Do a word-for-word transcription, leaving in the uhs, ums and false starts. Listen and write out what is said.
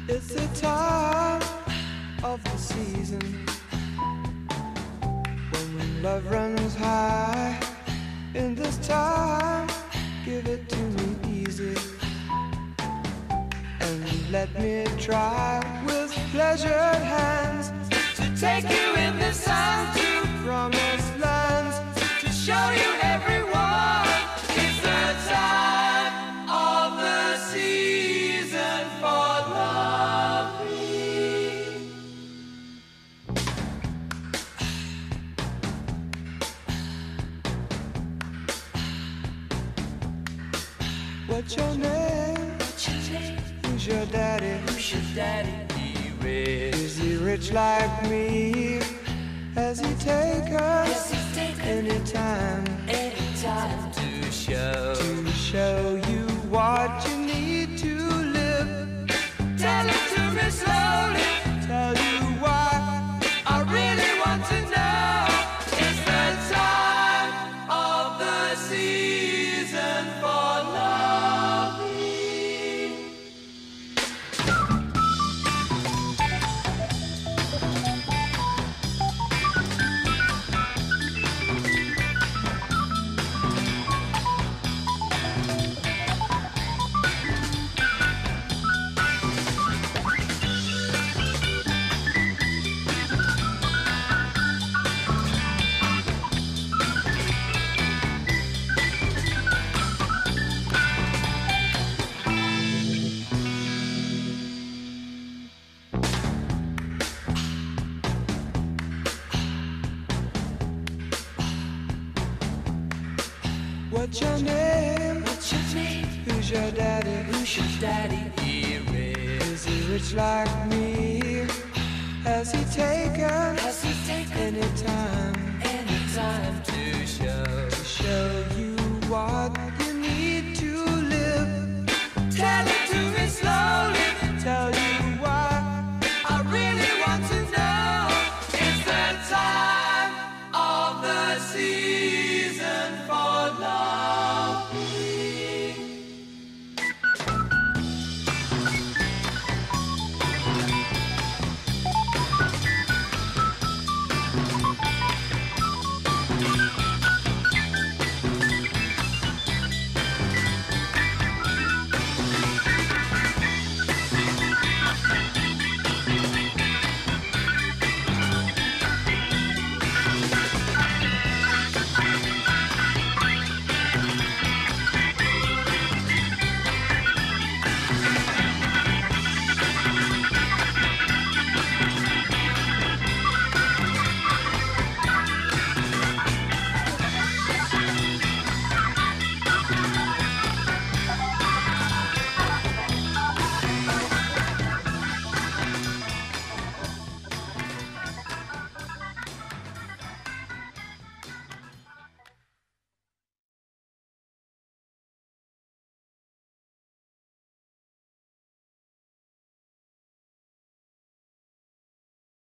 It's the time of the season when love runs high. In this time, give it to me easy and let me try with pleasured hands to take you in this time to promised lands, to show you everyone. It's the time of the season for loving. What's your name? What's your name? Who's your daddy? Who's your daddy? He rich. Is he rich like me? Has he take us anytime? Anytime to show to show you what you need to live. Tell it to me slowly. Tell you why I really want to know. It's the time of the season for loving. What's your name? What's your name? Who's your daddy? Who's your daddy? He rich. Is he rich like me? Has he taken? Has he taken anytime? Anytime to show to show you what you need to live. Tell it to me slowly. Tell you why I really want to know. It's the time of the season for loving.